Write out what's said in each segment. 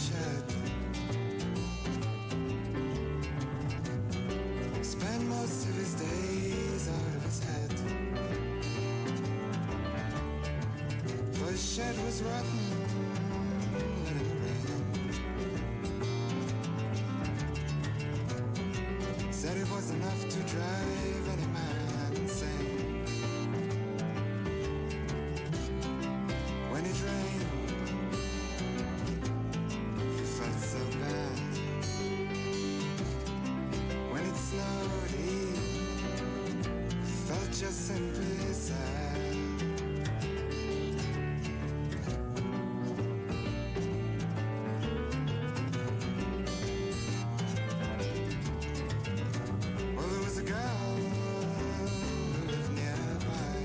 shed. Spent most of his days out of his head. For his shed was rotten, let it rain. Said it was enough to drive any man insane. When it rained, he felt so bad. When it snowed, he felt just simply sad. Well, there was a girl who lived nearby.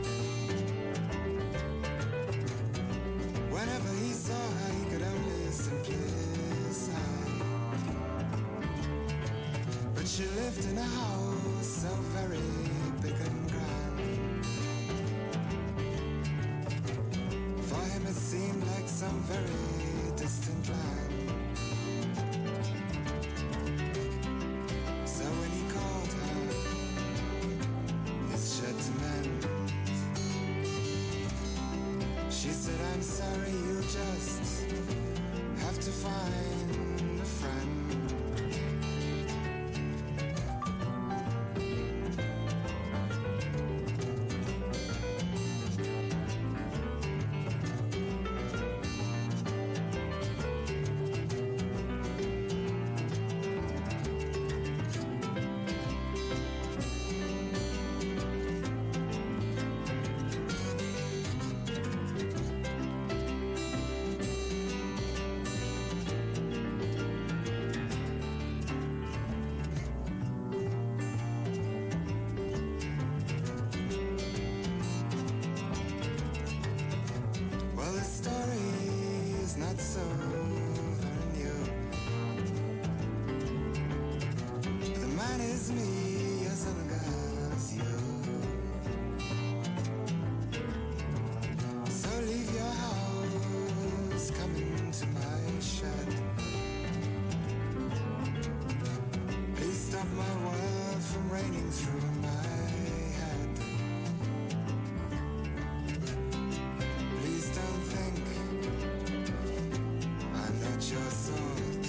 Whenever he saw her, he could only simply sigh. But she lived in a house so very big and grand. For him it seemed like some very distant land. So when he called her his shed to mend, she said, I'm sorry, you just have to find a friend. Well, the story is not so very new. The man is me as long as you. So leave your house, come into my shed. Please stop my world from raining through my head. Please don't think I'm not your sort.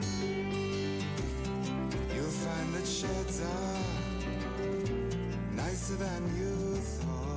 You'll find that sheds are nicer than you thought.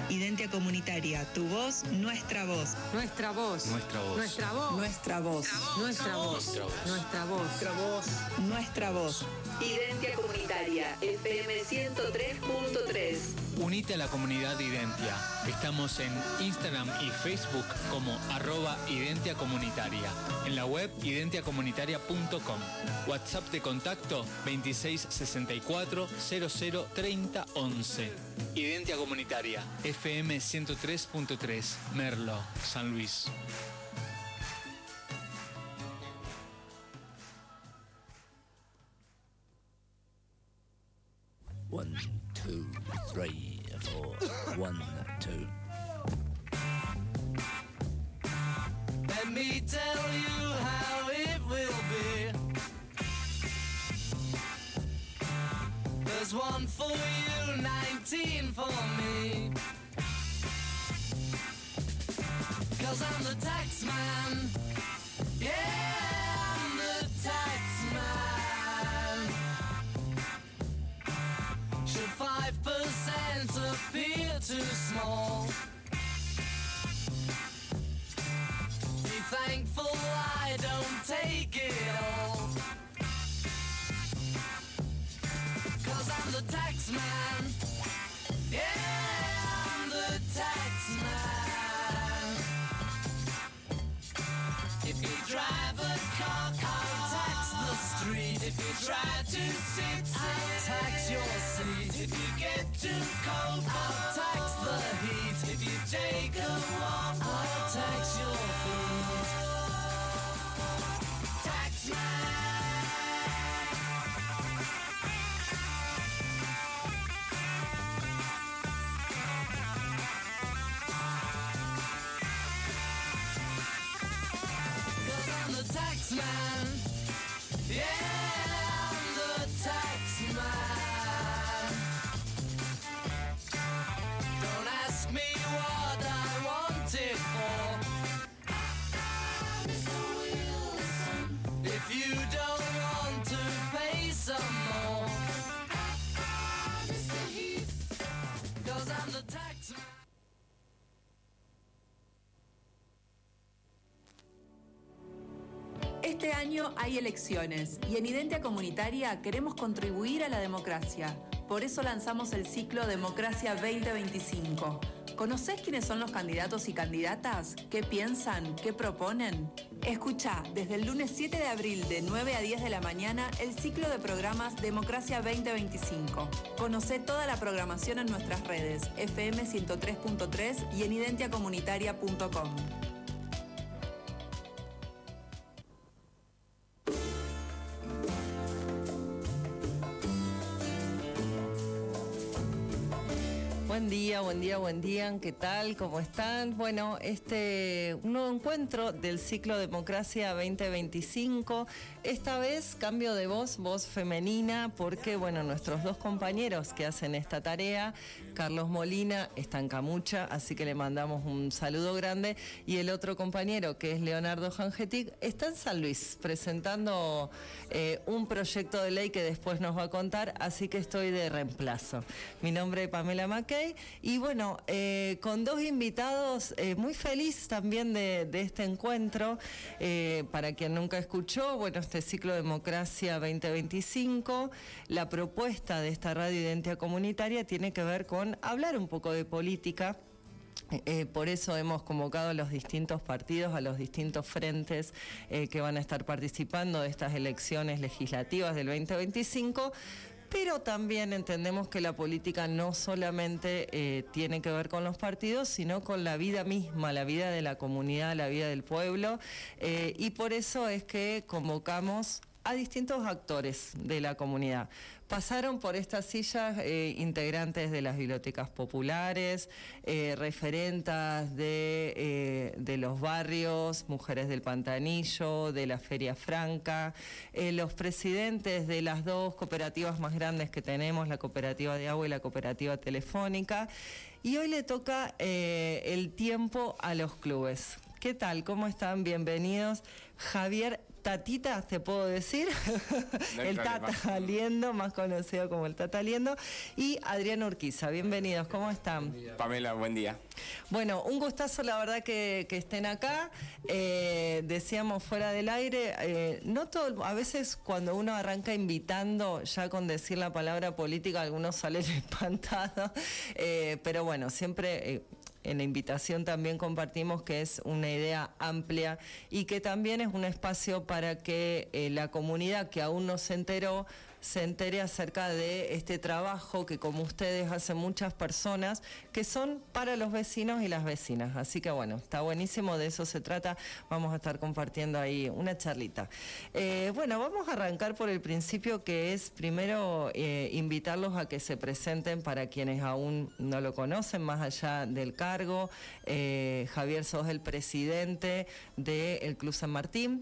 Identia Comunitaria, tu voz, nuestra voz. Nuestra voz. Nuestra voz. Nuestra voz. Nuestra voz. Nuestra voz. Nuestra voz. Nuestra voz. Nuestra voz. Identia Comunitaria, FM 103.3. Unite a la comunidad Identia. Estamos en Instagram y Facebook como @Identia Comunitaria. En la web identiacomunitaria.com. WhatsApp de contacto 2664 00 30 11. Identia Comunitaria, FM 103.3, Merlo, San Luis. One, two, three, four. 1, 2. Let me tell you how it will be. There's one for you, 19 for me. 'Cause I'm the tax man. Yeah, I'm the tax man. Should 5% appear too small? Be thankful I don't take it all. 'Cause I'm the tax man. Yeah, I'm the tax man. If you drive a car, I'll tax the street. If you try to sit, I'll tax your seat. If you get too cold, I'll tax the heat. If you take a walk, I'll tax your feet. Tax man. Cause I'm the tax man. Yeah, I'm the tax man. Don't ask me what I want it for. If you don't want to pay some more. Cause I'm the tax man. Este año hay elecciones y en Identia Comunitaria queremos contribuir a la democracia. Por eso lanzamos el ciclo Democracia 2025. ¿Conocés quiénes son los candidatos y candidatas? ¿Qué piensan? ¿Qué proponen? Escuchá desde el lunes 7 de abril de 9 a 10 de la mañana el ciclo de programas Democracia 2025. Conocé toda la programación en nuestras redes, FM 103.3 y en identiacomunitaria.com. Buen día, buen día, buen día. ¿Qué tal? ¿Cómo están? Bueno, un nuevo encuentro del ciclo Democracia 2025. Esta vez cambio de voz femenina, porque bueno, nuestros dos compañeros que hacen esta tarea, Carlos Molina, está en Camucha, así que le mandamos un saludo grande, y el otro compañero, que es Leonardo Jangetic, está en San Luis presentando un proyecto de ley que después nos va a contar, así que estoy de reemplazo. Mi nombre es Pamela Mackey y bueno, con dos invitados, muy feliz también de este encuentro. Para quien nunca escuchó, bueno, este ciclo Democracia 2025, la propuesta de esta radio Identia Comunitaria tiene que ver con hablar un poco de política. Por eso hemos convocado a los distintos partidos, a los distintos frentes que van a estar participando de estas elecciones legislativas del 2025, pero también entendemos que la política no solamente tiene que ver con los partidos, sino con la vida misma, la vida de la comunidad, la vida del pueblo, y por eso es que convocamos a distintos actores de la comunidad. Pasaron por estas sillas integrantes de las bibliotecas populares, referentas de los barrios, Mujeres del Pantanillo, de la Feria Franca, los presidentes de las dos cooperativas más grandes que tenemos, la Cooperativa de Agua y la Cooperativa Telefónica. Y hoy le toca el tiempo a los clubes. ¿Qué tal? ¿Cómo están? Bienvenidos. Javier Tatita, te puedo decir, No hay el problema. Tata Liendo, más conocido como el Tata Liendo, y Adrián Urquiza. Bienvenidos, ¿cómo están? Pamela, buen día. Bueno, un gustazo, la verdad, que estén acá. Decíamos fuera del aire, no todo, a veces cuando uno arranca invitando, ya con decir la palabra política, algunos salen espantados, pero bueno, siempre... en la invitación también compartimos que es una idea amplia y que también es un espacio para que la comunidad que aún no se entere acerca de este trabajo que, como ustedes, hacen muchas personas que son para los vecinos y las vecinas. Así que bueno, está buenísimo, de eso se trata. Vamos a estar compartiendo ahí una charlita. Bueno, vamos a arrancar por el principio, que es primero invitarlos a que se presenten para quienes aún no lo conocen, más allá del cargo. Javier, sos el presidente del Club San Martín.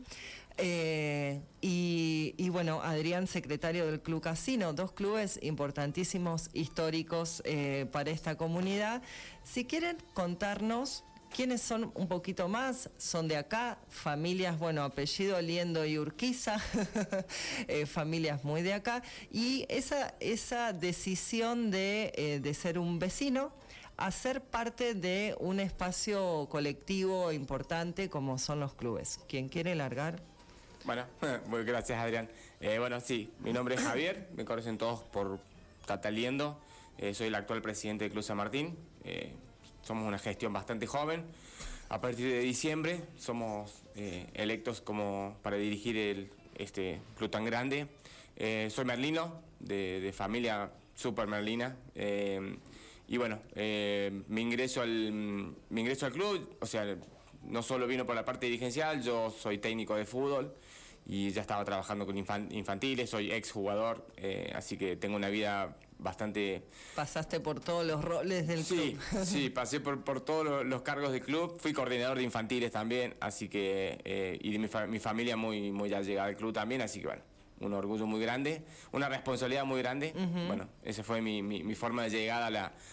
Y bueno, Adrián, secretario del Club Casino, dos clubes importantísimos, históricos para esta comunidad. Si quieren contarnos quiénes son un poquito más, son de acá, familias, bueno, apellido Liendo y Urquiza, familias muy de acá, y esa decisión de ser un vecino a ser parte de un espacio colectivo importante como son los clubes. ¿Quién quiere largar? Bueno, gracias, Adrián. Bueno, sí, mi nombre es Javier, me conocen todos por Tata Liendo. Soy el actual presidente del Club San Martín. Somos una gestión bastante joven. A partir de diciembre somos electos como para dirigir este club tan grande. Soy merlino, de familia super merlina. Y bueno, mi ingreso al club, o sea, no solo vino por la parte dirigencial, yo soy técnico de fútbol y ya estaba trabajando con infantiles, soy exjugador, así que tengo una vida bastante... Pasaste por todos los roles del club. Sí, pasé por todos los cargos del club, fui coordinador de infantiles también, así que, y de mi familia muy, muy allegada al club también, así que bueno, un orgullo muy grande, una responsabilidad muy grande. Bueno, esa fue mi forma de llegada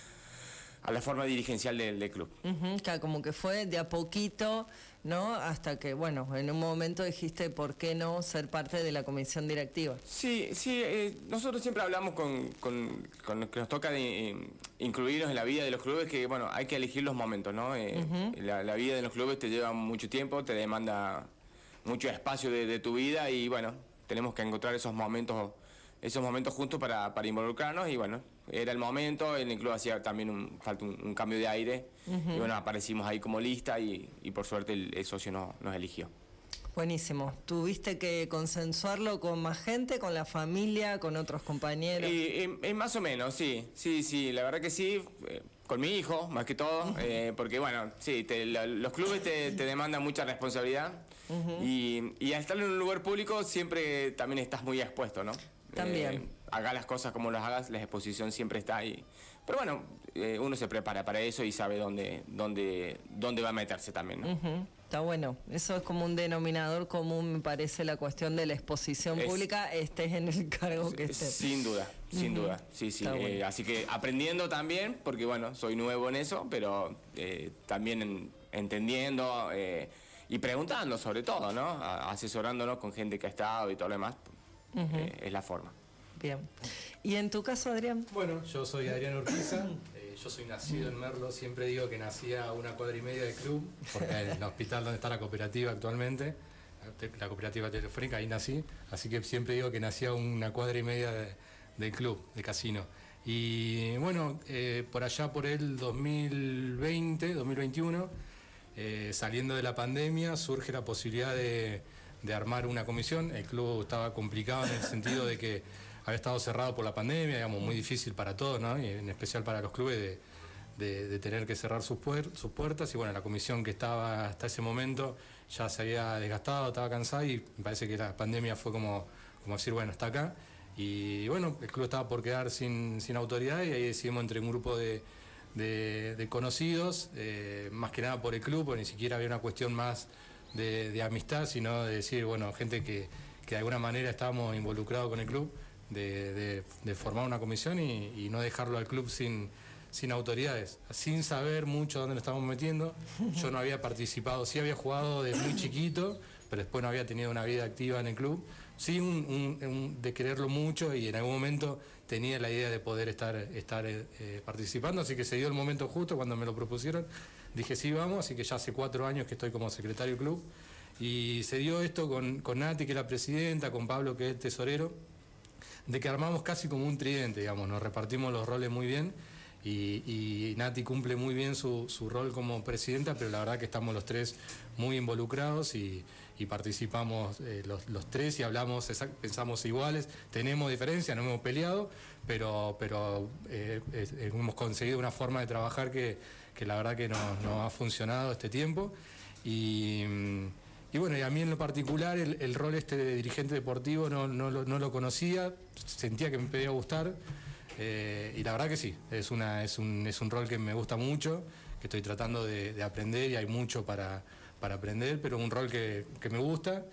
a la forma dirigencial del club. Que como que fue de a poquito, ¿no? Hasta que, bueno, en un momento dijiste, ¿por qué no ser parte de la comisión directiva? Sí, nosotros siempre hablamos con los que nos toca de incluirnos en la vida de los clubes, que bueno, hay que elegir los momentos, ¿no? La vida de los clubes te lleva mucho tiempo, te demanda mucho espacio de tu vida y bueno, tenemos que encontrar esos momentos juntos para involucrarnos y bueno, era el momento, en el club hacía también falta un cambio de aire y bueno, aparecimos ahí como lista y por suerte el socio nos eligió. Buenísimo. ¿Tuviste que consensuarlo con más gente, con la familia, con otros compañeros? Más o menos, sí, la verdad que sí, con mi hijo más que todo, porque bueno, sí, los clubes te demandan mucha responsabilidad y al estar en un lugar público siempre también estás muy expuesto, ¿no? También. Haga las cosas como las hagas, la exposición siempre está ahí. Pero bueno, uno se prepara para eso y sabe dónde va a meterse también, ¿no? Está bueno. Eso es como un denominador común, me parece, la cuestión de la exposición pública, estés en el cargo que estés. Sin duda. Sí. Bueno. Así que aprendiendo también, porque bueno, soy nuevo en eso, pero también entendiendo y preguntando sobre todo, ¿no? Asesorándonos con gente que ha estado y todo lo demás. Es la forma. Bien. ¿Y en tu caso, Adrián? Bueno, yo soy Adrián Urquiza, yo soy nacido en Merlo, siempre digo que nací a 1,5 cuadras del club, porque en el hospital donde está la cooperativa actualmente, la cooperativa telefónica, ahí nací, así que siempre digo que nací a 1,5 cuadras del club, de casino. Y bueno, por allá por el 2021, saliendo de la pandemia, surge la posibilidad de armar una comisión. El club estaba complicado en el sentido de que había estado cerrado por la pandemia, digamos, muy difícil para todos, ¿no? Y en especial para los clubes de tener que cerrar sus puertas. Y bueno, la comisión que estaba hasta ese momento ya se había desgastado, estaba cansada y me parece que la pandemia fue como decir, bueno, está acá. Y bueno, el club estaba por quedar sin autoridad y ahí decidimos entre un grupo de conocidos, más que nada por el club, porque ni siquiera había una cuestión más de amistad, sino de decir, bueno, gente que de alguna manera estábamos involucrados con el club, de formar una comisión y no dejarlo al club sin autoridades, sin saber mucho dónde nos estábamos metiendo. Yo no había participado, sí había jugado desde muy chiquito, pero después no había tenido una vida activa en el club. Sí, de quererlo mucho, y en algún momento tenía la idea de poder estar participando, así que se dio el momento justo cuando me lo propusieron. Dije, sí, vamos, así que ya hace 4 años que estoy como secretario del club. Y se dio esto con Nati, que es la presidenta, con Pablo, que es el tesorero, de que armamos casi como un tridente, digamos, nos repartimos los roles muy bien. Y Nati cumple muy bien su rol como presidenta, pero la verdad que estamos los tres muy involucrados y participamos los tres y hablamos, pensamos iguales, tenemos diferencias, no hemos peleado, pero hemos conseguido una forma de trabajar que la verdad que nos ha funcionado este tiempo. Y bueno, y a mí en lo particular el rol de dirigente deportivo no lo conocía, sentía que me podía gustar. Y la verdad que sí, es un rol que me gusta mucho, que estoy tratando de aprender, y hay mucho para aprender, pero un rol que me gusta,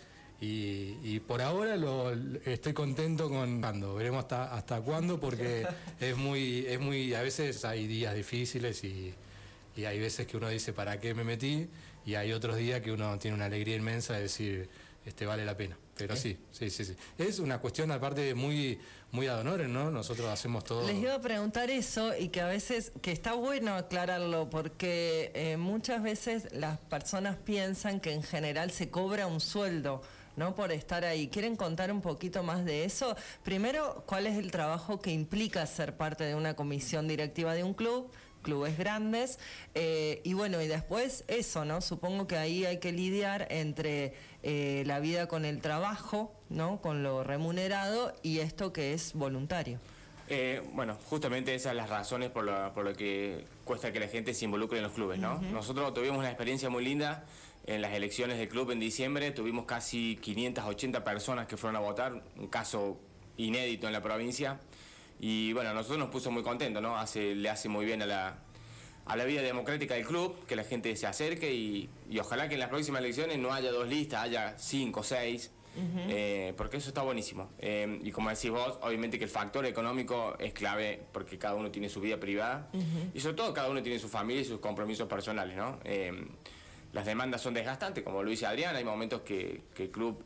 y por ahora estoy contento veremos hasta cuándo, porque es muy, a veces hay días difíciles y hay veces que uno dice ¿para qué me metí? Y hay otros días que uno tiene una alegría inmensa de decir vale la pena. Pero sí. Es una cuestión aparte muy ad honorem, ¿no? Nosotros hacemos todo. Les iba a preguntar eso, y que a veces, que está bueno aclararlo, porque muchas veces las personas piensan que en general se cobra un sueldo, ¿no? Por estar ahí. ¿Quieren contar un poquito más de eso? Primero, ¿cuál es el trabajo que implica ser parte de una comisión directiva de un club? Clubes grandes, y bueno, y después eso, ¿no? Supongo que ahí hay que lidiar entre la vida con el trabajo, ¿no? Con lo remunerado, y esto que es voluntario. Bueno, justamente esas son las razones por lo que cuesta que la gente se involucre en los clubes, ¿no? Nosotros tuvimos una experiencia muy linda en las elecciones del club en diciembre, tuvimos casi 580 personas que fueron a votar, un caso inédito en la provincia. Y bueno, a nosotros nos puso muy contentos, ¿no? Le hace muy bien a la vida democrática del club, que la gente se acerque, y ojalá que en las próximas elecciones no haya 2 listas, haya 5 o 6, porque eso está buenísimo. Y como decís vos, obviamente que el factor económico es clave, porque cada uno tiene su vida privada, y sobre todo cada uno tiene su familia y sus compromisos personales, ¿no? Las demandas son desgastantes, como lo dice Adrián, hay momentos que el club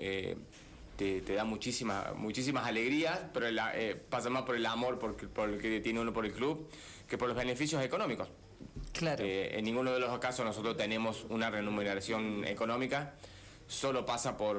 te da muchísimas alegrías, pero pasa más por el amor por el que tiene uno por el club que por los beneficios económicos. Claro. En ninguno de los casos nosotros tenemos una remuneración económica, solo pasa por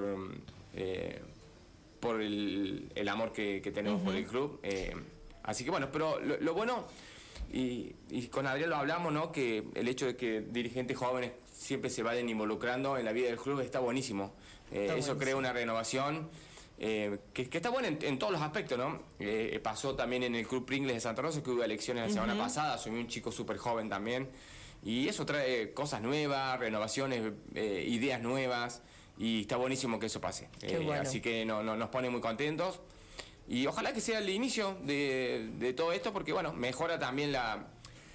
el amor que tenemos por el club. Así que bueno, pero lo bueno, y con Adrián lo hablamos, ¿no? Que el hecho de que dirigentes jóvenes siempre se vayan involucrando en la vida del club está buenísimo. Eso crea una renovación que está buena en todos los aspectos, ¿no? Pasó también en el Club Pringles de Santa Rosa, que hubo elecciones la semana pasada, soy un chico súper joven también, y eso trae cosas nuevas, renovaciones, ideas nuevas, y está buenísimo que eso pase. Bueno. Así que nos pone muy contentos, y ojalá que sea el inicio de todo esto, porque bueno, mejora también la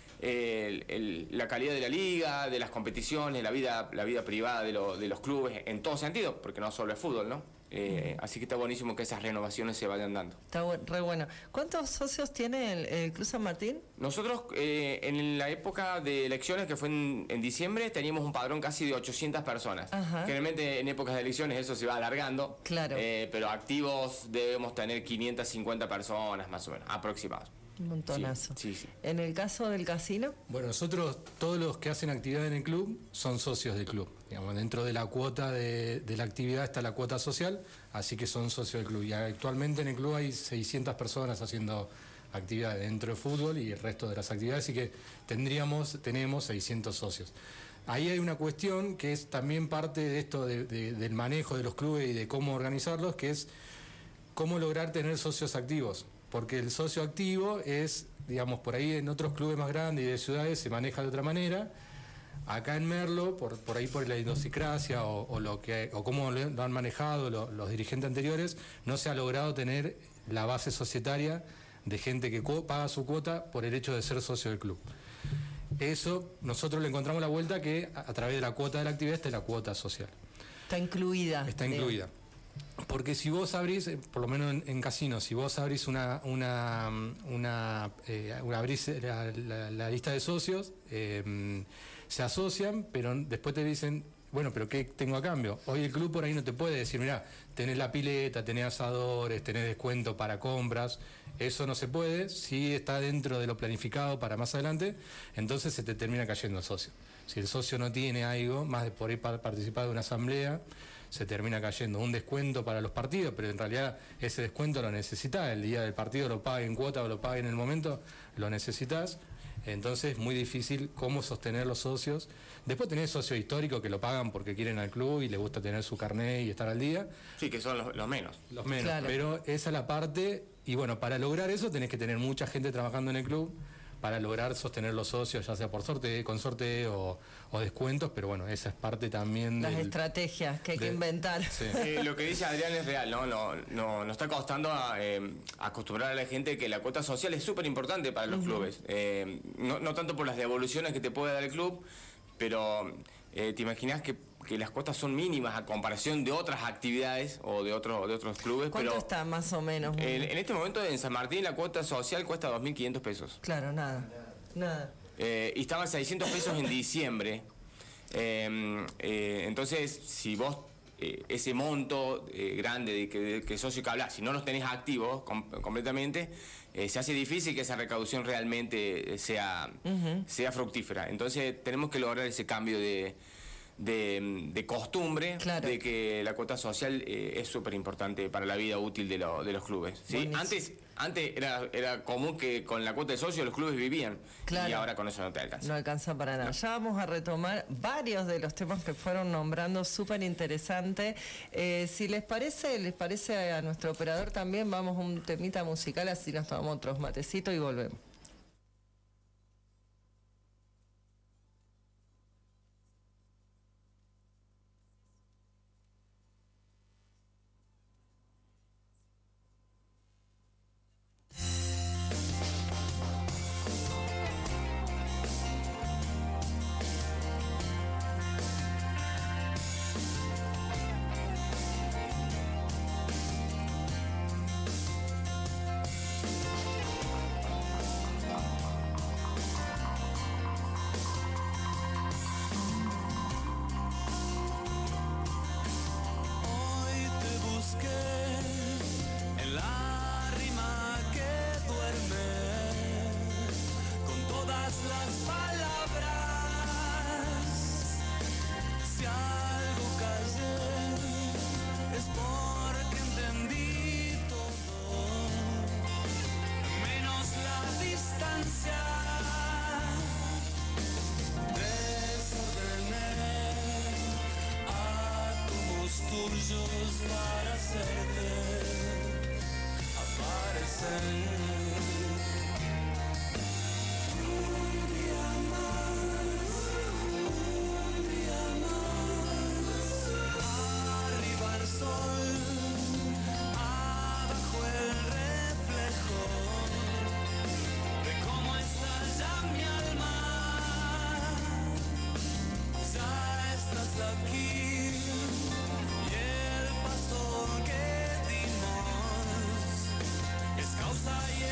calidad de la liga, de las competiciones, la vida privada de los clubes, en todo sentido, porque no solo es fútbol, ¿no? Así que está buenísimo que esas renovaciones se vayan dando. Está re bueno. ¿Cuántos socios tiene el Club San Martín? Nosotros, en la época de elecciones, que fue en diciembre, teníamos un padrón casi de 800 personas. Generalmente en épocas de elecciones eso se va alargando, claro, pero activos debemos tener 550 personas más o menos, aproximados. Un montonazo. Sí. ¿En el caso del casino? Bueno, nosotros, todos los que hacen actividad en el club son socios del club. Digamos, dentro de la cuota de la actividad está la cuota social, así que son socios del club. Y actualmente en el club hay 600 personas haciendo actividad dentro de fútbol y el resto de las actividades, así que tenemos 600 socios. Ahí hay una cuestión que es también parte de esto del manejo de los clubes y de cómo organizarlos, que es cómo lograr tener socios activos. Porque el socio activo es, digamos, por ahí en otros clubes más grandes y de ciudades se maneja de otra manera. Acá en Merlo, por ahí por la idiosincrasia o cómo lo han manejado los dirigentes anteriores, no se ha logrado tener la base societaria de gente que paga su cuota por el hecho de ser socio del club. Eso nosotros le encontramos la vuelta, que a través de la cuota de la actividad está la cuota social. Está incluida. Está incluida. Porque si vos abrís, por lo menos en casinos, si vos abrís abrís la lista de socios, se asocian, pero después te dicen, bueno, pero ¿qué tengo a cambio? Hoy el club por ahí no te puede decir, mirá, tenés la pileta, tenés asadores, tenés descuento para compras. Eso no se puede. Si está dentro de lo planificado para más adelante, entonces se te termina cayendo el socio. Si el socio no tiene algo, más de por ahí participar de una asamblea, se termina cayendo un descuento para los partidos, pero en realidad ese descuento lo necesitas. El día del partido lo pague en cuota o lo pague en el momento, lo necesitas. Entonces es muy difícil cómo sostener los socios. Después tenés socios históricos que lo pagan porque quieren al club y les gusta tener su carnet y estar al día. Sí, que son los menos. Los menos, Claro. pero esa es la parte. Y bueno, para lograr eso tenés que tener mucha gente trabajando en el club para lograr sostener los socios, ya sea por sorteo, con sorteo o descuentos, pero bueno, esa es parte también Las estrategias que hay que de- inventar. Sí. Lo que dice Adrián es real, ¿no? Nos está costando acostumbrar a la gente que la cuota social es súper importante para los clubes. No tanto por las devoluciones que te puede dar el club, pero te imaginas que las cuotas son mínimas a comparación de otras actividades o de otros clubes. ¿Cuánto Pero está más o menos? en este momento en San Martín la cuota social cuesta 2.500 pesos. Claro, nada. Y estaba a 600 pesos en diciembre. Entonces, si vos ese monto grande de que socio que hablas, si no los tenés activos completamente, se hace difícil que esa recaudación realmente sea fructífera. Entonces, tenemos que lograr ese cambio de costumbre, Claro. de que la cuota social es súper importante para la vida útil de los clubes. ¿Sí? Buenísimo. Antes era común que con la cuota de socio los clubes vivían, Claro. y ahora con eso no te alcanza. No alcanza para nada. Ya vamos a retomar varios de los temas que fueron nombrando, súper interesante. Si les parece a nuestro operador también, vamos a un temita musical, así nos tomamos otros matecitos y volvemos. Hoy te busqué en la rima que duerme con todas las palabras. Si algo callé es porque entendí todo, menos la distancia. Desordené átomos tuyos para hacerte aparecer. Un día más, arriba el sol, abajo el reflejo de cómo está ya mi alma. Ya estás aquí y el paso que dimos es causa y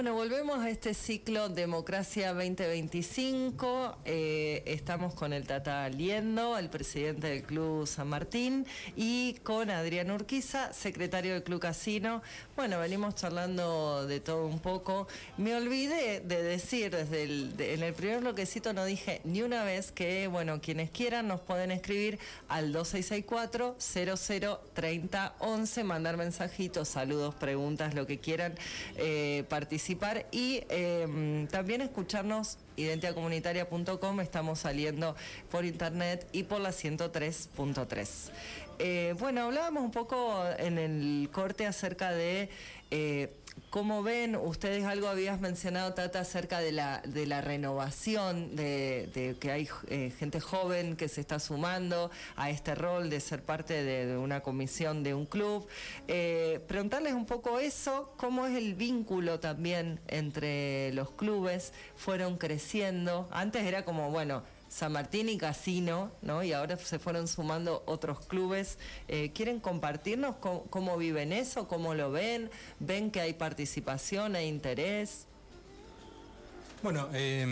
Bueno, volvemos a este ciclo Democracia 2025. Estamos con el Tata Liendo, el presidente del Club San Martín, y con Adrián Urquiza, secretario del Club Casino. Bueno, venimos charlando de todo un poco. Me olvidé de decir, en el primer bloquecito no dije ni una vez que, bueno, quienes quieran nos pueden escribir al 2664-003011, mandar mensajitos, saludos, preguntas, lo que quieran, participar y también escucharnos identiacomunitaria.com. Estamos saliendo por internet y por la 103.3. Bueno, hablábamos un poco en el corte acerca de cómo ven ustedes, algo habías mencionado, Tata, acerca de la renovación, de que hay gente joven que se está sumando a este rol de ser parte de una comisión de un club. Preguntarles un poco eso, cómo es el vínculo también entre los clubes, fueron creciendo. Antes era como, bueno, San Martín y Casino, ¿no? Y ahora se fueron sumando otros clubes. ¿Quieren compartirnos cómo viven eso? ¿Cómo lo ven? ¿Ven que hay participación, hay interés? Bueno,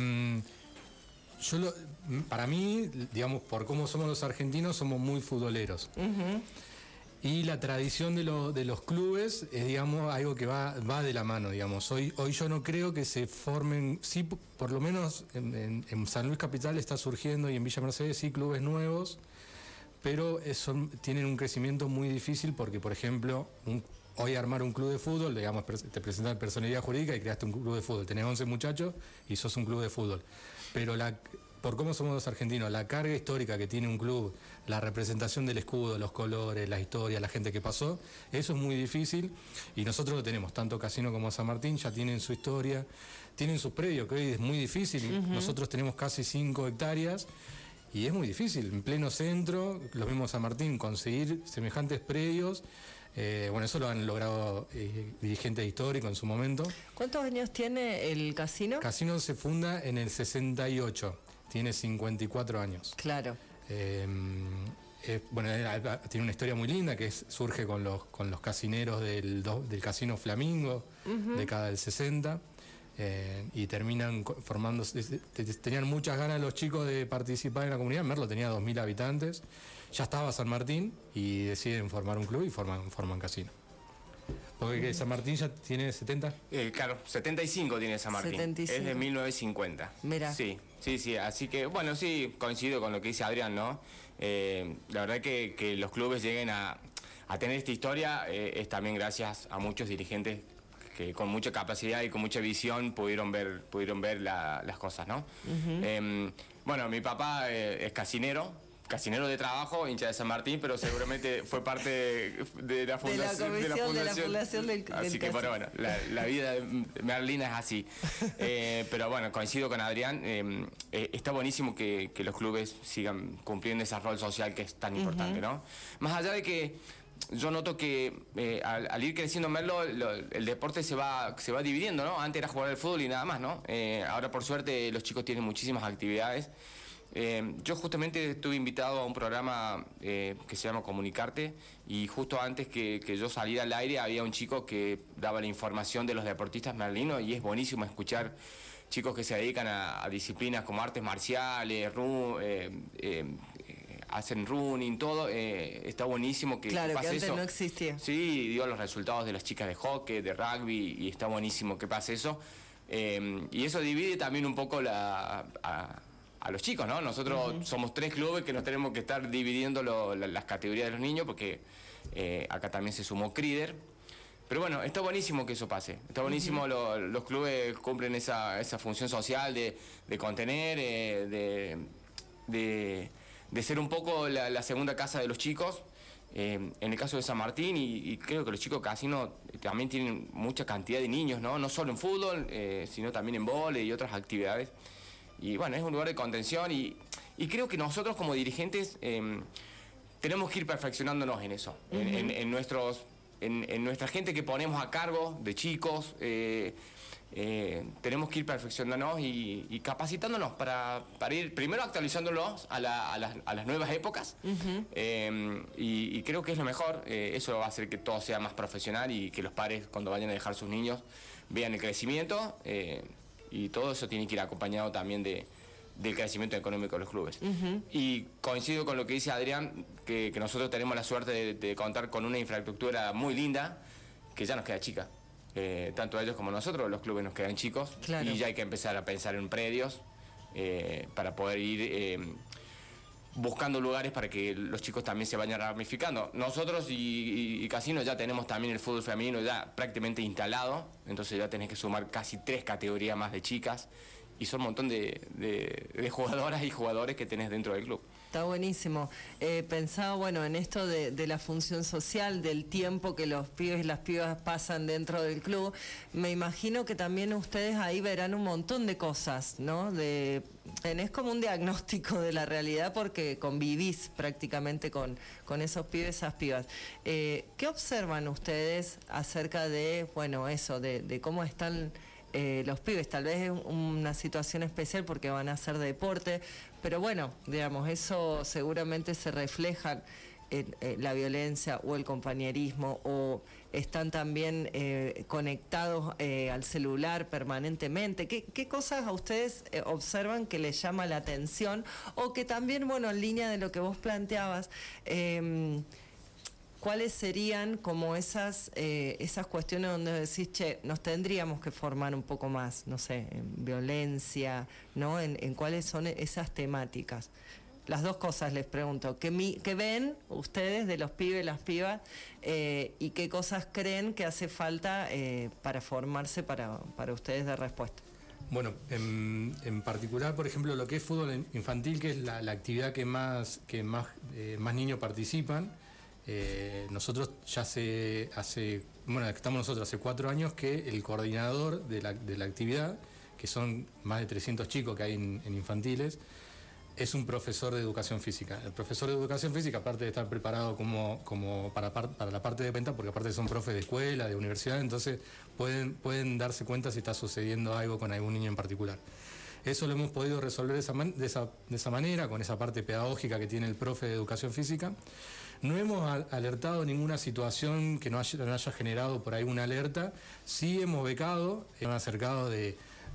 para mí, digamos, por cómo somos los argentinos, somos muy futboleros. Uh-huh. Y la tradición de los clubes es, digamos, algo que va de la mano, digamos. Hoy yo no creo que se formen, sí, por lo menos en San Luis Capital está surgiendo, y en Villa Mercedes sí, clubes nuevos, pero tienen un crecimiento muy difícil porque, por ejemplo, hoy armar un club de fútbol, digamos, te presentas personalidad jurídica y creaste un club de fútbol. Tenés 11 muchachos y sos un club de fútbol. Pero por cómo somos los argentinos, la carga histórica que tiene un club, la representación del escudo, los colores, la historia, la gente que pasó, eso es muy difícil, y nosotros lo tenemos, tanto Casino como San Martín ya tienen su historia, tienen sus predios, que hoy es muy difícil. Uh-huh. Nosotros tenemos casi 5 hectáreas y es muy difícil, en pleno centro, lo mismo San Martín, conseguir semejantes predios. Bueno, eso lo han logrado dirigentes históricos en su momento. ¿Cuántos años tiene el Casino? Casino se funda en el 68. Tiene 54 años. Claro. Bueno, tiene una historia muy linda que surge con los casineros del Casino Flamingo, uh-huh, década del 60, y terminan formándose. Tenían muchas ganas los chicos de participar en la comunidad. Merlo tenía 2.000 habitantes. Ya estaba San Martín y deciden formar un club y forman Casino. Porque San Martín ya tiene 70. Claro, 75 tiene San Martín. 75. Es de 1950. Mira. Sí. Así que, bueno, sí, coincido con lo que dice Adrián, ¿no? La verdad que los clubes lleguen a tener esta historia es también gracias a muchos dirigentes que con mucha capacidad y con mucha visión pudieron ver las cosas, ¿no? Uh-huh. Bueno, mi papá es casinero de trabajo, hincha de San Martín, pero seguramente fue parte de la fundación. De la fundación del Así que, bueno, la vida de Merlina es así. Pero bueno, coincido con Adrián, está buenísimo que los clubes sigan cumpliendo ese rol social que es tan importante, uh-huh, ¿no? Más allá de que yo noto que al ir creciendo Merlo, el deporte se va dividiendo, ¿no? Antes era jugar al fútbol y nada más, ¿no? Ahora, por suerte, los chicos tienen muchísimas actividades. Yo justamente estuve invitado a un programa que se llama Comunicarte, y justo antes que yo saliera al aire había un chico que daba la información de los deportistas merlinos, y es buenísimo escuchar chicos que se dedican a disciplinas como artes marciales, hacen running, todo. Está buenísimo que claro, pase que antes eso. No existía. Sí, dio los resultados de las chicas de hockey, de rugby, y está buenísimo que pase eso. Y eso divide también un poco a los chicos, ¿no? Nosotros, uh-huh, somos 3 clubes que nos tenemos que estar dividiendo las categorías de los niños, porque acá también se sumó Crider. Pero bueno, está buenísimo que eso pase. Está buenísimo, uh-huh, los clubes cumplen esa función social de contener, de ser un poco la segunda casa de los chicos. En el caso de San Martín, y creo que los chicos Casino también tienen mucha cantidad de niños, ¿no? No solo en fútbol, sino también en vóley y otras actividades. Y bueno, es un lugar de contención, y creo que nosotros como dirigentes tenemos que ir perfeccionándonos en eso, uh-huh, en nuestra gente que ponemos a cargo de chicos. Tenemos que ir perfeccionándonos y capacitándonos para ir primero actualizándolos a las nuevas épocas, uh-huh, y creo que es lo mejor. Eso va a hacer que todo sea más profesional y que los padres, cuando vayan a dejar sus niños, vean el crecimiento y todo eso tiene que ir acompañado también del crecimiento económico de los clubes. Y coincido con lo que dice Adrián, que nosotros tenemos la suerte de contar con una infraestructura muy linda, que ya nos queda chica. Tanto ellos como nosotros, los clubes nos quedan chicos, y ya hay que empezar a pensar en predios para poder ir buscando lugares para que los chicos también se vayan ramificando. Nosotros y Casino ya tenemos también el fútbol femenino ya prácticamente instalado, entonces ya tenés que sumar casi 3 categorías más de chicas, y son un montón de jugadoras y jugadores que tenés dentro del club. Está buenísimo. Pensaba, bueno, en esto de la función social, del tiempo que los pibes y las pibas pasan dentro del club. Me imagino que también ustedes ahí verán un montón de cosas, ¿no? Tenés como un diagnóstico de la realidad porque convivís prácticamente con esos pibes, esas pibas. ¿Qué observan ustedes acerca de, bueno, eso, de cómo están los pibes? Tal vez es una situación especial porque van a hacer deporte, pero bueno, digamos, eso seguramente se refleja en la violencia o el compañerismo, o están también conectados al celular permanentemente. ¿Qué cosas a ustedes observan que les llama la atención? O que también, bueno, en línea de lo que vos planteabas, ¿cuáles serían como esas cuestiones donde decís, che, nos tendríamos que formar un poco más, no sé, en violencia, ¿no? En cuáles son esas temáticas? Las dos cosas les pregunto. ¿Qué ven ustedes de los pibes y las pibas y qué cosas creen que hace falta para formarse para ustedes de respuesta? Bueno, en particular, por ejemplo, lo que es fútbol infantil, que es la actividad que más niños participan. Nosotros ya estamos nosotros hace 4 años que el coordinador de la actividad, que son más de 300 chicos que hay en infantiles, es un profesor de educación física. El profesor de educación física, aparte de estar preparado como para la parte de venta, porque aparte son profes de escuela, de universidad, entonces pueden darse cuenta si está sucediendo algo con algún niño en particular. Eso lo hemos podido resolver de esa manera, con esa parte pedagógica que tiene el profe de educación física. No hemos alertado ninguna situación que no haya generado por ahí una alerta. Sí hemos becado, hemos acercado de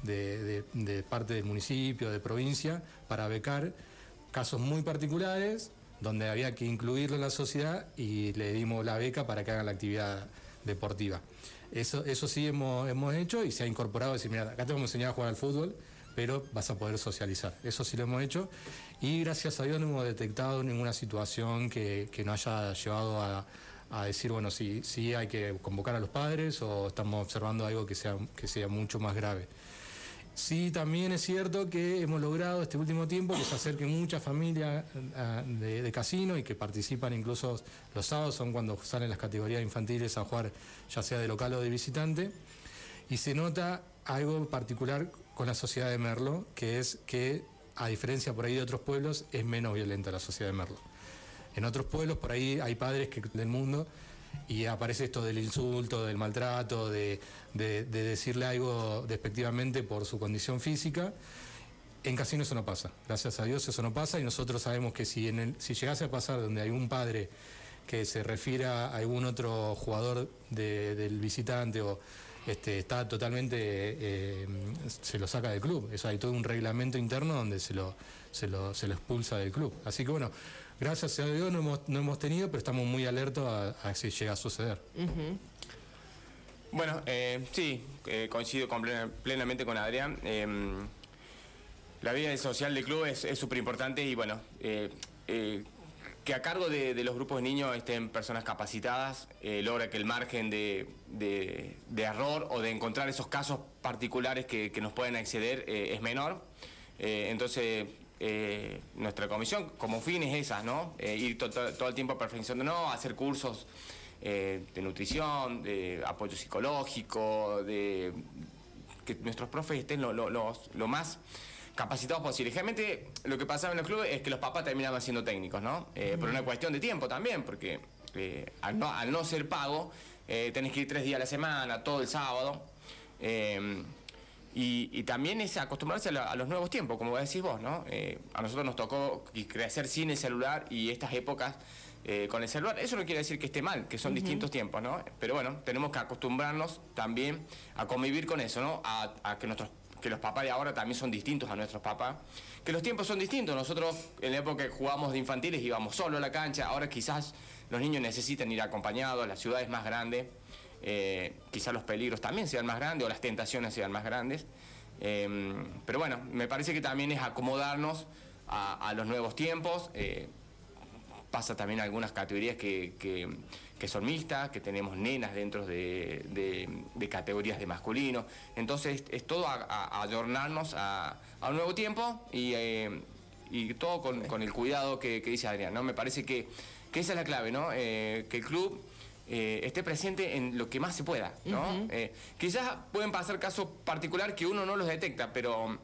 parte del municipio, de provincia, para becar casos muy particulares donde había que incluirlo en la sociedad y le dimos la beca para que hagan la actividad deportiva. Eso sí hemos hecho y se ha incorporado, decir, mira, acá te vamos a enseñar a jugar al fútbol, pero vas a poder socializar. Eso sí lo hemos hecho y gracias a Dios no hemos detectado ninguna situación que nos haya llevado a decir, bueno, sí hay que convocar a los padres o estamos observando algo que sea mucho más grave. Sí, también es cierto que hemos logrado este último tiempo que se acerquen muchas familias de Casino y que participan incluso los sábados, son cuando salen las categorías infantiles a jugar, ya sea de local o de visitante, y se nota algo particular con la sociedad de Merlo, que es que, a diferencia por ahí de otros pueblos, es menos violenta la sociedad de Merlo. En otros pueblos por ahí hay padres del mundo y aparece esto del insulto, del maltrato, de decirle algo despectivamente por su condición física. En Casino eso no pasa, gracias a Dios eso no pasa, y nosotros sabemos que si llegase a pasar donde hay un padre que se refiere a algún otro jugador del visitante o está totalmente, se lo saca del club. Eso hay todo un reglamento interno donde se lo expulsa del club. Así que bueno, gracias a Dios no hemos tenido, pero estamos muy alertos a si llega a suceder. Uh-huh. Bueno, sí, coincido plenamente con Adrián. La vida social del club es súper importante y bueno, que a cargo de los grupos de niños estén personas capacitadas, logra que el margen de error o de encontrar esos casos particulares que nos pueden acceder es menor. Entonces, nuestra comisión como fin es esa, ¿no? Ir todo el tiempo perfeccionando, hacer cursos de nutrición, de apoyo psicológico, de que nuestros profes estén lo más capacitados posible. Generalmente lo que pasaba en los clubes es que los papás terminaban siendo técnicos, ¿no? Por una cuestión de tiempo también, porque al no ser pago, tenés que ir 3 días a la semana, todo el sábado. Y también es acostumbrarse a los nuevos tiempos, como decís vos, ¿no? A nosotros nos tocó crecer sin el celular y estas épocas con el celular. Eso no quiere decir que esté mal, que son distintos tiempos, ¿no? Pero bueno, tenemos que acostumbrarnos también a convivir con eso, ¿no? A que los papás de ahora también son distintos a nuestros papás, que los tiempos son distintos. Nosotros en la época que jugábamos de infantiles íbamos solo a la cancha, ahora quizás los niños necesitan ir acompañados, la ciudad es más grande, quizás los peligros también sean más grandes o las tentaciones sean más grandes, pero bueno, me parece que también es acomodarnos a los nuevos tiempos. Pasa también algunas categorías que son mixtas, que tenemos nenas dentro de categorías de masculino. Entonces es todo a ayornarnos a un nuevo tiempo y todo con el cuidado que dice Adrián, ¿no? Me parece que esa es la clave, ¿no? Que el club esté presente en lo que más se pueda, ¿no? Quizás pueden pasar casos particulares que uno no los detecta, pero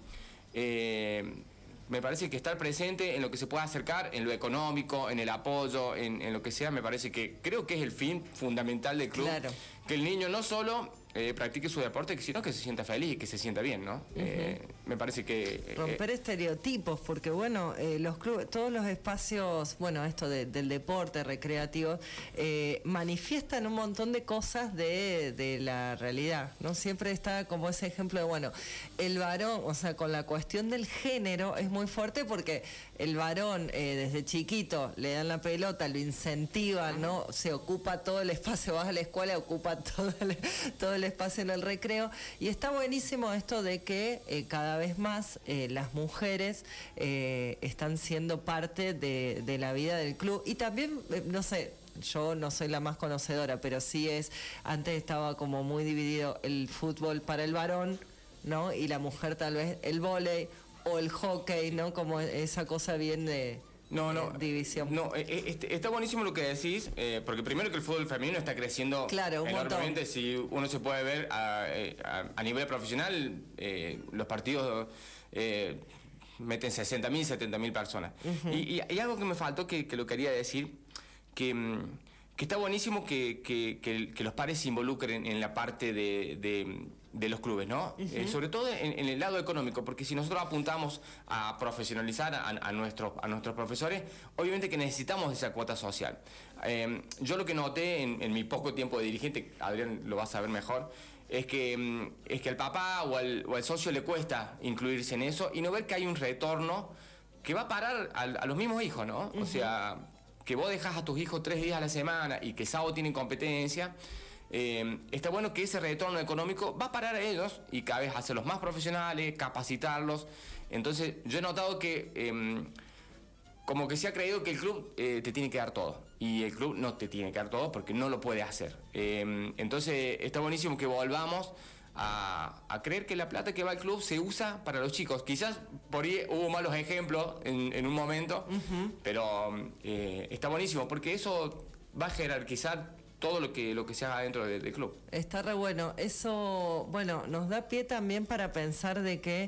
me parece que estar presente en lo que se pueda acercar, en lo económico, en el apoyo, en lo que sea, me parece que creo que es el fin fundamental del club. Claro. Que el niño no solo practique su deporte, sino que se sienta feliz y que se sienta bien, ¿no? Me parece que... romper estereotipos, porque bueno, los clubes, todos los espacios, bueno, esto del deporte recreativo, manifiestan un montón de cosas de la realidad, ¿no? Siempre está como ese ejemplo de, bueno, el varón, o sea, con la cuestión del género es muy fuerte porque el varón desde chiquito le dan la pelota, lo incentivan, ¿no? Se ocupa todo el espacio, vas a la escuela, ocupa todo el espacio en el recreo, y está buenísimo esto de que cada vez más las mujeres están siendo parte de la vida del club, y también, no sé, yo no soy la más conocedora, pero sí antes estaba como muy dividido el fútbol para el varón, ¿no? Y la mujer tal vez el vóley o el hockey, ¿no? Como esa cosa bien de... división. No, está buenísimo lo que decís, porque primero que el fútbol femenino está creciendo enormemente. Montón. Si uno se puede ver a nivel profesional, los partidos meten 60.000, 70.000 personas. Y algo que me faltó que lo quería decir, que está buenísimo que los padres se involucren en la parte de los clubes, ¿no? Sobre todo en el lado económico, porque si nosotros apuntamos a profesionalizar a nuestros profesores, obviamente que necesitamos esa cuota social. Yo lo que noté en mi poco tiempo de dirigente, Adrián lo va a saber mejor, es que al papá o al socio le cuesta incluirse en eso y no ver que hay un retorno que va a parar a los mismos hijos, ¿no? O sea, que vos dejás a tus hijos 3 días a la semana y que sábado tienen competencia. Está bueno que ese retorno económico va a parar a ellos y cada vez hacerlos más profesionales, capacitarlos. Entonces yo he notado que como que se ha creído que el club te tiene que dar todo, y el club no te tiene que dar todo porque no lo puede hacer. Entonces está buenísimo que volvamos a creer que la plata que va al club se usa para los chicos. Quizás por ahí hubo malos ejemplos en un momento, pero está buenísimo porque eso va a jerarquizar todo lo que se haga dentro del club. Está re bueno. Eso, bueno, nos da pie también para pensar de que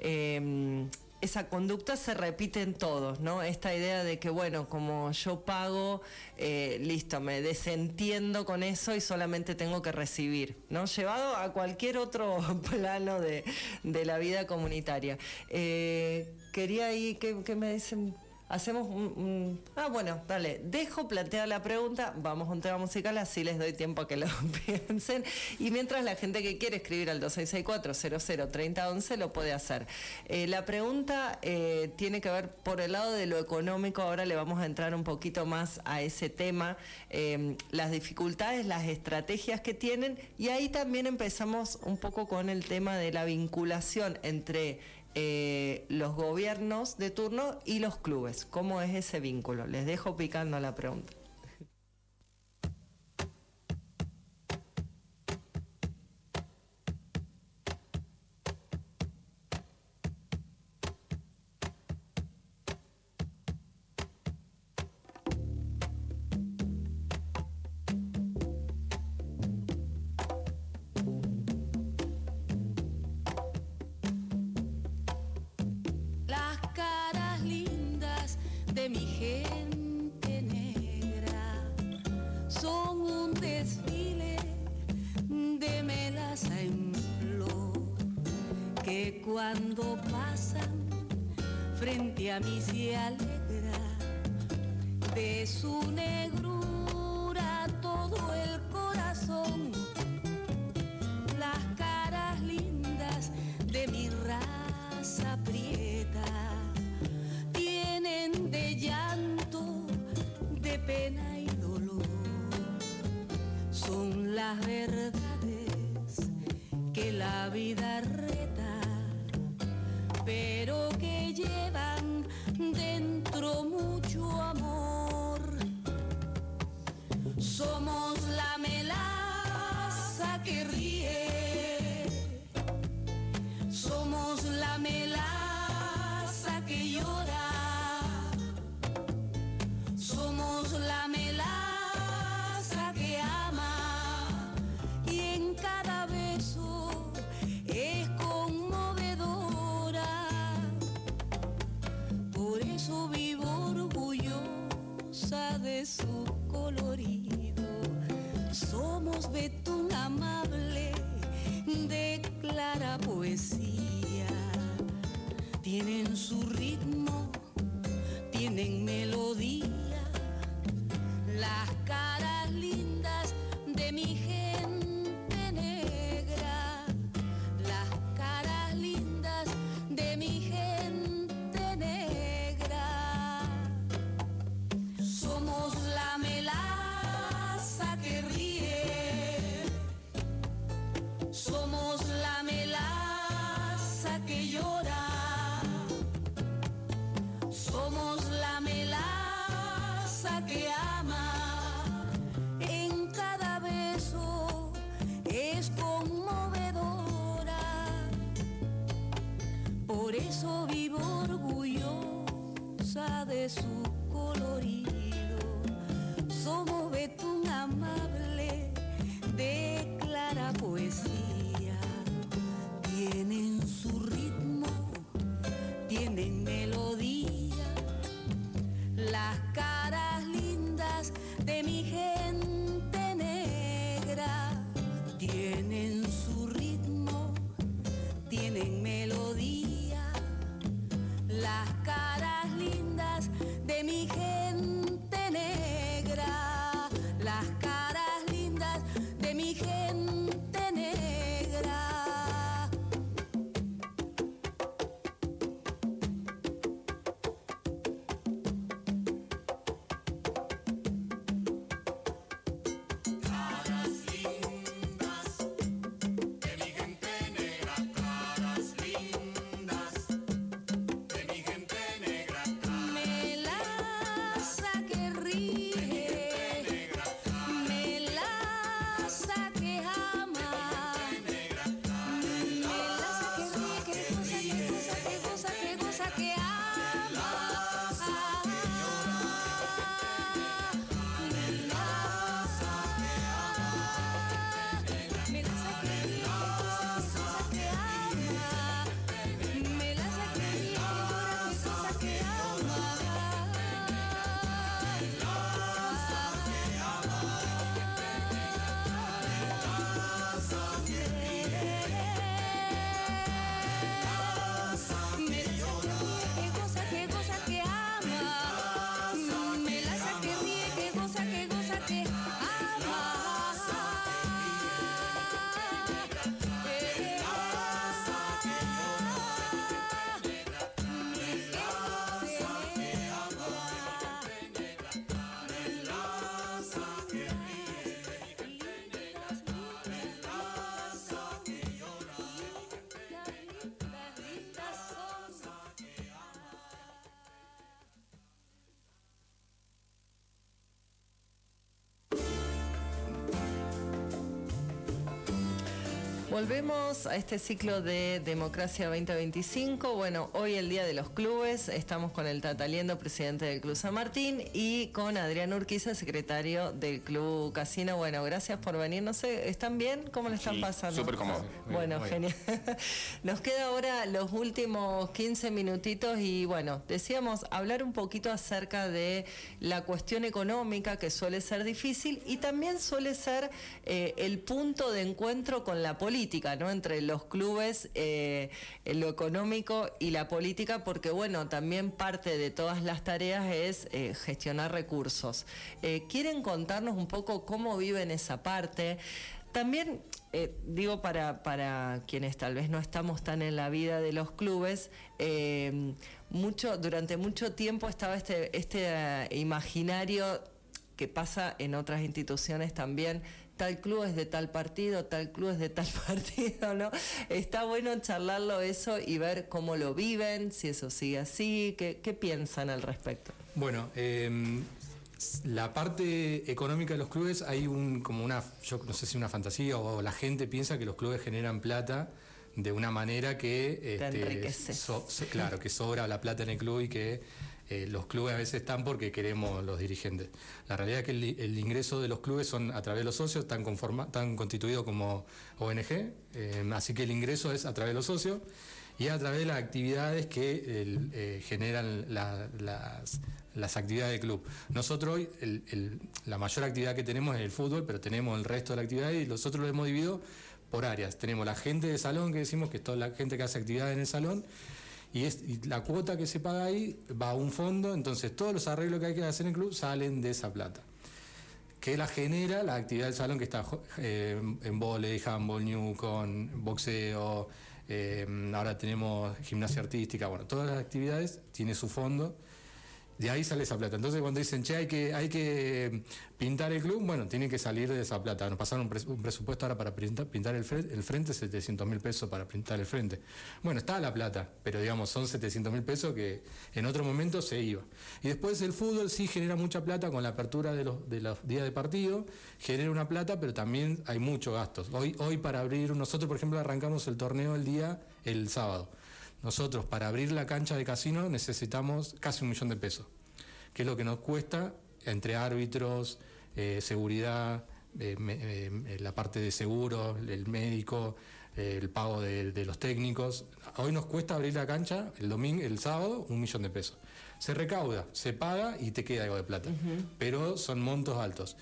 esa conducta se repite en todos, ¿no? Esta idea de que, bueno, como yo pago, listo, me desentiendo con eso y solamente tengo que recibir, ¿no? Llevado a cualquier otro plano de la vida comunitaria. Quería ahí, ¿qué me dicen? Hacemos bueno, dale, dejo plantear la pregunta, vamos a un tema musical, así les doy tiempo a que lo piensen, y mientras la gente que quiere escribir al 2664-003011 lo puede hacer. La pregunta tiene que ver por el lado de lo económico. Ahora le vamos a entrar un poquito más a ese tema, las dificultades, las estrategias que tienen, y ahí también empezamos un poco con el tema de la vinculación entre los gobiernos de turno y los clubes. ¿Cómo es ese vínculo? Les dejo picando la pregunta. De mi gente negra son un desfile de melaza en flor, que cuando pasan frente a mí se alegra de su negrura todo el corazón, las caras lindas de mi raza prieta tienen de llanto, de pena y dolor, son las verdades que la vida reta, pero que llevan dentro mucho amor. Somos la melaza que ríe, somos la melaza que llora, somos la melaza que ama, y en cada beso es conmovedora. Por eso vivo orgullosa de su colorido. Somos betún amable de clara poesía. Tienen su ritmo, tienen melodía, las caras lindas de mi gente negra, las caras lindas de mi gente negra. Somos la melaza que ríe, somos la melaza que llora, somos la melaza que ama, en cada beso es conmovedora. Por eso vivo orgullosa de su colorido. Somos betún amable de clara poesía. Tienen su ritmo, tienen melodía, las caras lindas de mi gente negra. Tienen su ritmo, tienen melodía, las caras lindas de mi gente negra, las caras lindas de mi gente negra. Caras lindas de mi gente negra, caras lindas de mi gente negra, Melaza que ríe, melaza que ama, melaza que ríe, que goza, que goza, que ama. Melaza que ríe, que ama, melaza que ríe, que goza, que ama. Que goza, que ama, melaza que ríe, que goza, que ama. Volvemos a este ciclo de Democracia 2025. Bueno, hoy el Día de los Clubes. Estamos con el Tata Liendo, presidente del Club San Martín, y con Adrián Urquiza, secretario del Club Casino. Bueno, gracias por venir. No sé, ¿están bien? ¿Cómo le están pasando? Súper cómodo. Bueno, genial. Nos queda ahora los últimos 15 minutitos y bueno, decíamos hablar un poquito acerca de la cuestión económica, que suele ser difícil y también suele ser el punto de encuentro con la política. política, ¿no? Entre los clubes, lo económico y la política, porque bueno, también parte de todas las tareas es gestionar recursos. ¿Quieren contarnos un poco cómo viven esa parte? También, digo, para quienes tal vez no estamos tan en la vida de los clubes, durante mucho tiempo estaba este imaginario que pasa en otras instituciones también, tal club es de tal partido, tal club es de tal partido, ¿no? Está bueno charlarlo eso y ver cómo lo viven, si eso sigue así, qué piensan al respecto. Bueno, la parte económica de los clubes hay yo no sé si una fantasía o la gente piensa que los clubes generan plata de una manera que claro, que sobra la plata en el club y que los clubes a veces están porque queremos los dirigentes. La realidad es que el ingreso de los clubes son a través de los socios, están constituidos como ONG, así que el ingreso es a través de los socios y a través de las actividades que generan las actividades del club. Nosotros hoy, la mayor actividad que tenemos es el fútbol, pero tenemos el resto de la actividad y nosotros lo hemos dividido por áreas. Tenemos la gente de salón, que decimos que es toda la gente que hace actividades en el salón, y la cuota que se paga ahí va a un fondo, entonces todos los arreglos que hay que hacer en el club salen de esa plata, que la genera la actividad del salón, que está en vóley, handball, newcon, boxeo, ahora tenemos gimnasia artística, bueno, todas las actividades tienen su fondo. De ahí sale esa plata. Entonces cuando dicen, che, hay que pintar el club, bueno, tiene que salir de esa plata. Nos pasaron un presupuesto ahora para pintar el frente, 700.000 pesos para pintar el frente. Bueno, está la plata, pero digamos, son 700.000 pesos que en otro momento se iba. Y después el fútbol sí genera mucha plata con la apertura de los días de partido, genera una plata, pero también hay muchos gastos. Hoy para abrir, nosotros por ejemplo arrancamos el torneo el sábado. Nosotros, para abrir la cancha de casino, necesitamos casi 1 millón de pesos, que es lo que nos cuesta entre árbitros, seguridad, la parte de seguro, el médico, el pago de los técnicos. Hoy nos cuesta abrir la cancha el sábado 1 millón de pesos. Se recauda, se paga y te queda algo de plata, pero son montos altos.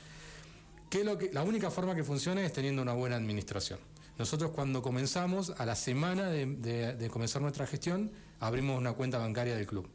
La única forma que funciona es teniendo una buena administración. Nosotros cuando comenzamos, a la semana de comenzar nuestra gestión, abrimos una cuenta bancaria del club.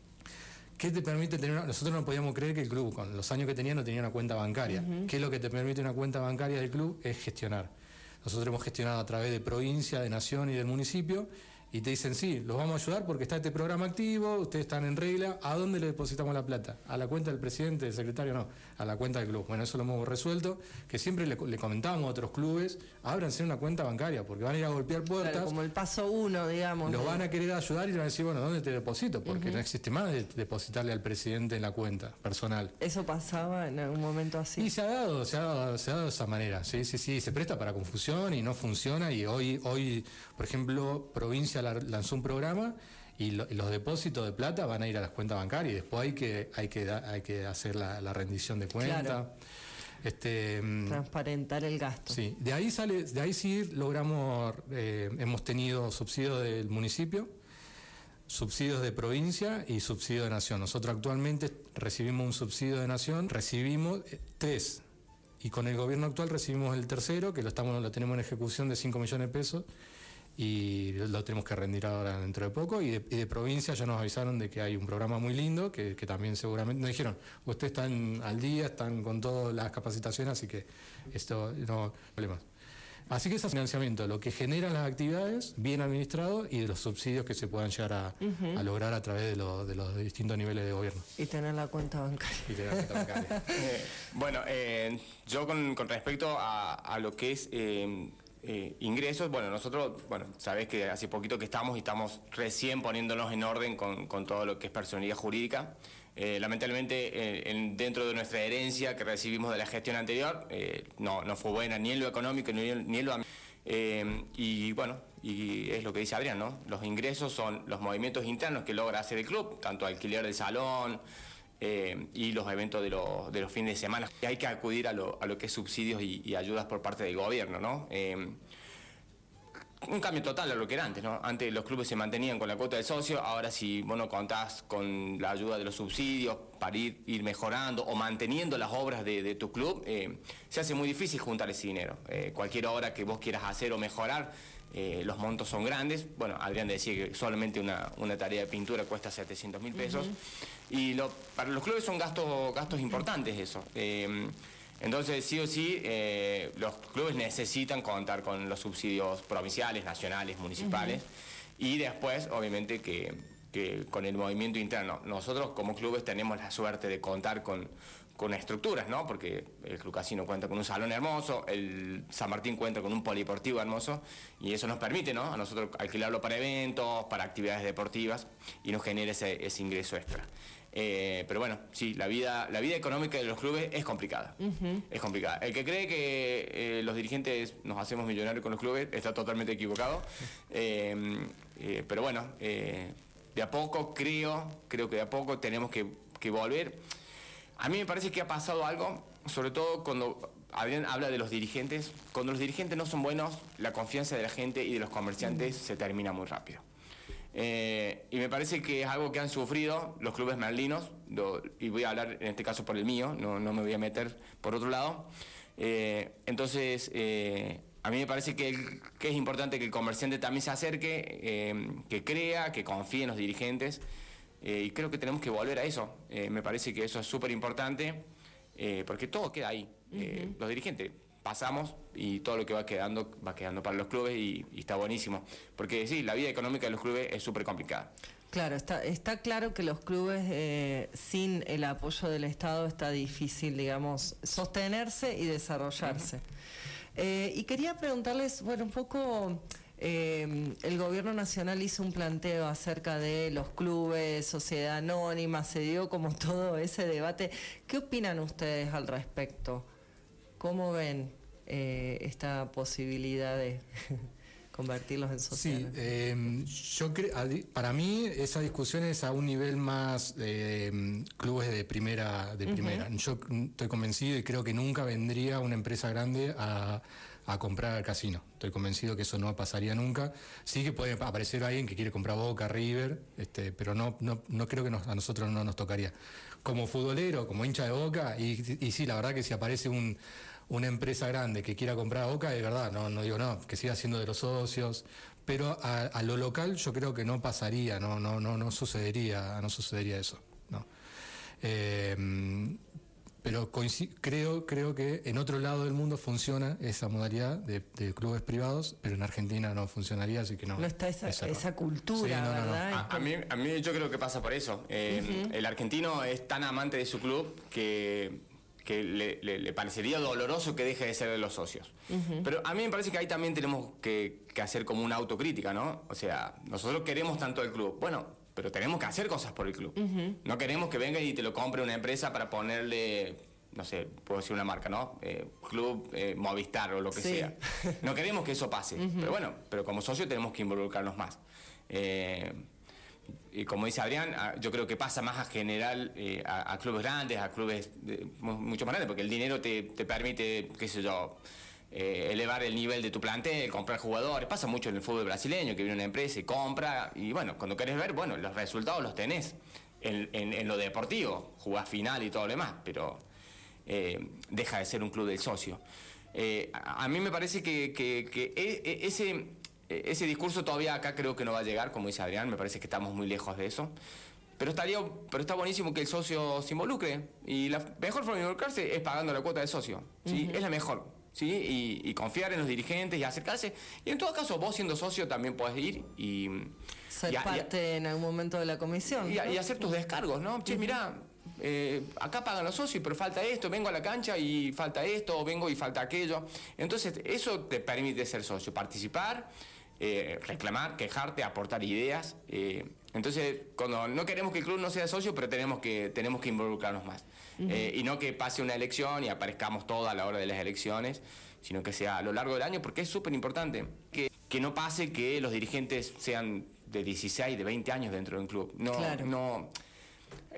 ¿Qué te permite tener Nosotros no podíamos creer que el club, con los años que tenía, no tenía una cuenta bancaria. ¿Qué es lo que te permite una cuenta bancaria del club? Es gestionar. Nosotros hemos gestionado a través de provincia, de nación y del municipio, y te dicen, sí, los vamos a ayudar porque está este programa activo, ustedes están en regla. ¿A dónde le depositamos la plata? ¿A la cuenta del presidente, del secretario? No, a la cuenta del club. Bueno, eso lo hemos resuelto, que siempre le comentábamos a otros clubes, ábranse una cuenta bancaria, porque van a ir a golpear puertas. Claro, como el paso 1, digamos. Los van a querer ayudar y le van a decir, bueno, ¿dónde te deposito? Porque no existe más de depositarle al presidente en la cuenta personal. ¿Eso pasaba en algún momento así? Y se ha dado de esa manera, sí, se presta para confusión y no funciona, y hoy por ejemplo, provincia lanzó un programa y los depósitos de plata van a ir a las cuentas bancarias y después hay que hacer la rendición de cuenta. Claro. Transparentar el gasto. Sí, de ahí sí logramos, hemos tenido subsidios del municipio, subsidios de provincia y subsidio de nación. Nosotros actualmente recibimos un subsidio de nación, recibimos 3, y con el gobierno actual recibimos el tercero, que lo tenemos en ejecución, de 5 millones de pesos, y lo tenemos que rendir ahora dentro de poco, y de provincia ya nos avisaron de que hay un programa muy lindo, que también seguramente nos dijeron, ustedes están al día, están con todas las capacitaciones, así que esto no hay problemas. Así que ese financiamiento, lo que generan las actividades, bien administrado, y de los subsidios que se puedan llegar a lograr a través de los distintos niveles de gobierno. Y tener la cuenta bancaria. Bueno, yo con respecto a lo que es ingresos, bueno, nosotros, sabés que hace poquito que estamos recién poniéndonos en orden con todo lo que es personalidad jurídica. Lamentablemente, dentro de nuestra herencia que recibimos de la gestión anterior, no fue buena ni en lo económico ni en lo y es lo que dice Adrián, ¿no? Los ingresos son los movimientos internos que logra hacer el club, tanto alquiler del salón y los eventos de los fines de semana. Hay que acudir a lo que es subsidios y ayudas por parte del gobierno, ¿no? un cambio total a lo que era antes, ¿no? Antes los clubes se mantenían con la cuota del socio, ahora si vos no contás con la ayuda de los subsidios para ir mejorando o manteniendo las obras de tu club, se hace muy difícil juntar ese dinero. Cualquier obra que vos quieras hacer o mejorar, los montos son grandes. Bueno, Adrián decía que solamente una tarea de pintura cuesta 700.000 pesos. Y para los clubes son gastos importantes eso. Entonces, sí o sí, los clubes necesitan contar con los subsidios provinciales, nacionales, municipales, y después, obviamente, que con el movimiento interno. Nosotros, como clubes, tenemos la suerte de contar con estructuras, ¿no? Porque el Club Casino cuenta con un salón hermoso, el San Martín cuenta con un polideportivo hermoso, y eso nos permite, ¿no?, a nosotros alquilarlo para eventos, para actividades deportivas, y nos genera ese ingreso extra. Pero bueno, sí, la vida económica de los clubes es complicada. Es complicada. El que cree que los dirigentes nos hacemos millonarios con los clubes está totalmente equivocado. Pero bueno, de a poco creo que de a poco tenemos que volver. A mí me parece que ha pasado algo, sobre todo cuando Adrián habla de los dirigentes. Cuando los dirigentes no son buenos, la confianza de la gente y de los comerciantes se termina muy rápido. Y me parece que es algo que han sufrido los clubes merlinos, y voy a hablar en este caso por el mío, no me voy a meter por otro lado. Entonces, a mí me parece que es importante que el comerciante también se acerque, que crea, que confíe en los dirigentes, y creo que tenemos que volver a eso. Me parece que eso es súper importante, porque todo queda ahí. Los dirigentes pasamos y todo lo que va quedando para los clubes, y está buenísimo, porque sí, la vida económica de los clubes es súper complicada. Claro, está claro que los clubes sin el apoyo del Estado está difícil, digamos, sostenerse y desarrollarse. Y quería preguntarles, bueno, un poco, el gobierno nacional hizo un planteo acerca de los clubes, sociedad anónima, se dio como todo ese debate. ¿Qué opinan ustedes al respecto? ¿Cómo ven esta posibilidad de convertirlos en sociedades? Sí, para mí esa discusión es a un nivel más clubes de primera. Yo estoy convencido y creo que nunca vendría una empresa grande a comprar al casino. Estoy convencido que eso no pasaría nunca. Sí que puede aparecer alguien que quiere comprar Boca, River, pero no creo que a nosotros no nos tocaría. Como futbolero, como hincha de Boca, y sí, la verdad que si aparece una empresa grande que quiera comprar a Boca, de verdad, no digo no, que siga siendo de los socios, pero a lo local yo creo que no pasaría, no sucedería eso, no. Pero creo que en otro lado del mundo funciona esa modalidad de clubes privados, pero en Argentina no funcionaría, así que no. No está esa cultura, sí, ¿verdad? A mí yo creo que pasa por eso. El argentino es tan amante de su club que le parecería doloroso que deje de ser de los socios. Pero a mí me parece que ahí también tenemos que hacer como una autocrítica, ¿no? O sea, nosotros queremos tanto el club. Bueno, pero tenemos que hacer cosas por el club. No queremos que venga y te lo compre una empresa para ponerle, no sé, puedo decir una marca, ¿no? Club Movistar o lo que sea. No queremos que eso pase. Pero bueno, pero como socio tenemos que involucrarnos más. Y como dice Adrián, yo creo que pasa más a general a clubes grandes, a clubes mucho más grandes, porque el dinero te permite, qué sé yo, elevar el nivel de tu plantel, comprar jugadores. Pasa mucho en el fútbol brasileño, que viene una empresa y compra, y bueno, cuando querés ver, bueno, los resultados los tenés en lo deportivo, jugás final y todo lo demás, pero deja de ser un club del socio. A mí me parece que ese discurso todavía acá creo que no va a llegar, como dice Adrián, me parece que estamos muy lejos de eso. Pero está buenísimo que el socio se involucre, y la mejor forma de involucrarse es pagando la cuota de socio, ¿sí? Es la mejor. ¿Sí? Y confiar en los dirigentes y acercarse. Y en todo caso, vos siendo socio también podés ir y ser parte en algún momento de la comisión. Y hacer tus descargos, ¿no? Che, mirá, acá pagan los socios, pero falta esto, vengo a la cancha y falta esto, o vengo y falta aquello. Entonces, eso te permite ser socio, participar, reclamar, quejarte, aportar ideas. Entonces, cuando no queremos que el club no sea socio, pero tenemos que involucrarnos más. Y no que pase una elección y aparezcamos todos a la hora de las elecciones, sino que sea a lo largo del año, porque es súper importante. Que no pase que los dirigentes sean de 16, de 20 años dentro de un club. No, claro. no.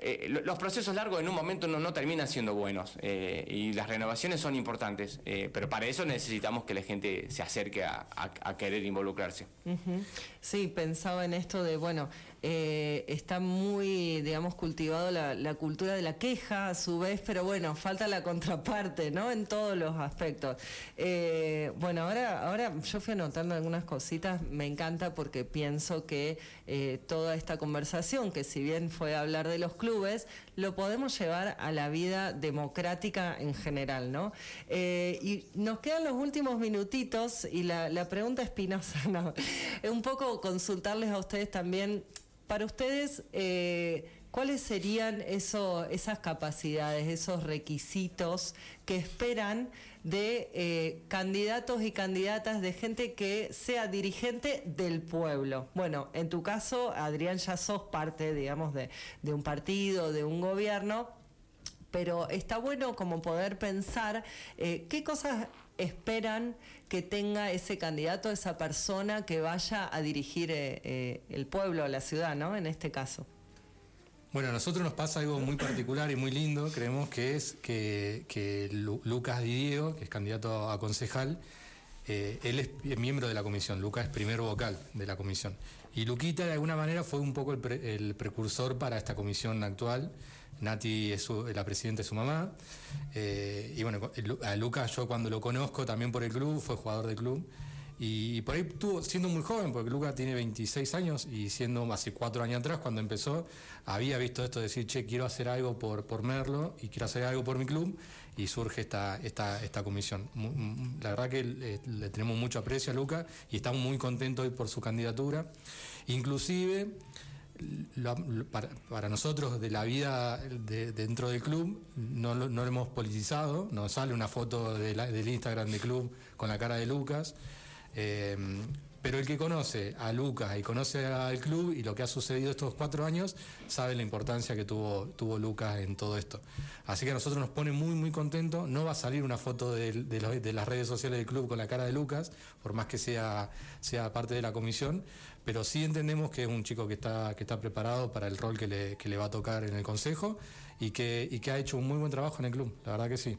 los procesos largos en un momento no terminan siendo buenos y las renovaciones son importantes, pero para eso necesitamos que la gente se acerque a querer involucrarse. Sí, pensaba en esto de, bueno, está muy, digamos, cultivado la cultura de la queja a su vez, pero bueno, falta la contraparte, ¿no? En todos los aspectos. Bueno, ahora yo fui anotando algunas cositas, me encanta porque pienso que toda esta conversación, que si bien fue hablar de los clubes, lo podemos llevar a la vida democrática en general, ¿no? Y nos quedan los últimos minutitos y la pregunta espinosa, ¿no? Un poco consultarles a ustedes también, para ustedes, ¿cuáles serían esas capacidades, esos requisitos que esperan de candidatos y candidatas, de gente que sea dirigente del pueblo? Bueno, en tu caso, Adrián, ya sos parte, digamos, de un partido, de un gobierno, pero está bueno como poder pensar qué cosas esperan que tenga ese candidato, esa persona que vaya a dirigir el pueblo, la ciudad, ¿no? En este caso. Bueno, a nosotros nos pasa algo muy particular y muy lindo, creemos que es que Lucas Di Diego, que es candidato a concejal, él es miembro de la comisión, Lucas es primer vocal de la comisión. Y Luquita de alguna manera fue un poco el precursor para esta comisión actual. Nati es la presidenta de su mamá. Y bueno, a Lucas yo cuando lo conozco también por el club, fue jugador del club. Y por ahí siendo muy joven, porque Lucas tiene 26 años y siendo hace 4 años atrás cuando empezó, había visto esto de decir, che, quiero hacer algo por Merlo y quiero hacer algo por mi club, y surge esta comisión. La verdad que le tenemos mucho aprecio a Lucas y estamos muy contentos hoy por su candidatura. Inclusive, para nosotros de la vida dentro del club no lo hemos politizado, nos sale una foto del Instagram del club con la cara de Lucas. Pero el que conoce a Lucas y conoce al club y lo que ha sucedido estos 4 años, sabe la importancia que tuvo Lucas en todo esto. Así que a nosotros nos pone muy, muy contentos. No va a salir una foto de las redes sociales del club con la cara de Lucas, por más que sea parte de la comisión, pero sí entendemos que es un chico que está preparado para el rol que le va a tocar en el consejo y que ha hecho un muy buen trabajo en el club, la verdad que sí.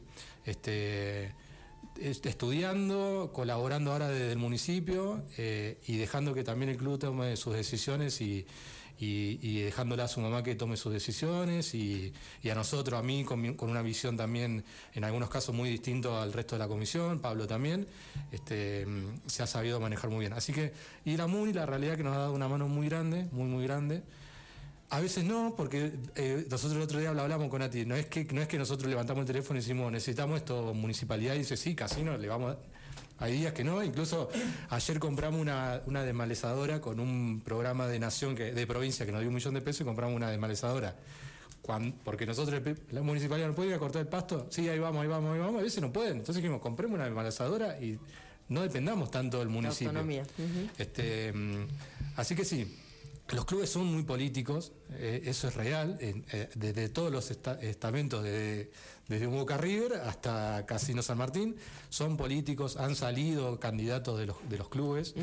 Estudiando, colaborando ahora desde el municipio y dejando que también el club tome sus decisiones y dejándole a su mamá que tome sus decisiones y a nosotros, a mí, con una visión también en algunos casos muy distinto al resto de la comisión, Pablo también, se ha sabido manejar muy bien. Así que, y la MUNI, la realidad que nos ha dado una mano muy grande, muy, muy grande. A veces no, porque nosotros el otro día lo hablamos con Nati, no es que nosotros levantamos el teléfono y decimos necesitamos esto, municipalidad, y dice sí, casino, le vamos. Hay días que no, incluso ayer compramos una desmalezadora con un programa de nación, de provincia que nos dio $1 millón de pesos, y compramos una desmalezadora. Porque nosotros, la municipalidad no puede ir a cortar el pasto, sí, ahí vamos, a veces no pueden, entonces dijimos, compremos una desmalezadora y no dependamos tanto del municipio. La autonomía. Así que sí. Los clubes son muy políticos, eso es real, desde todos los estamentos, desde Boca River hasta Casino San Martín, son políticos, han salido candidatos de los clubes,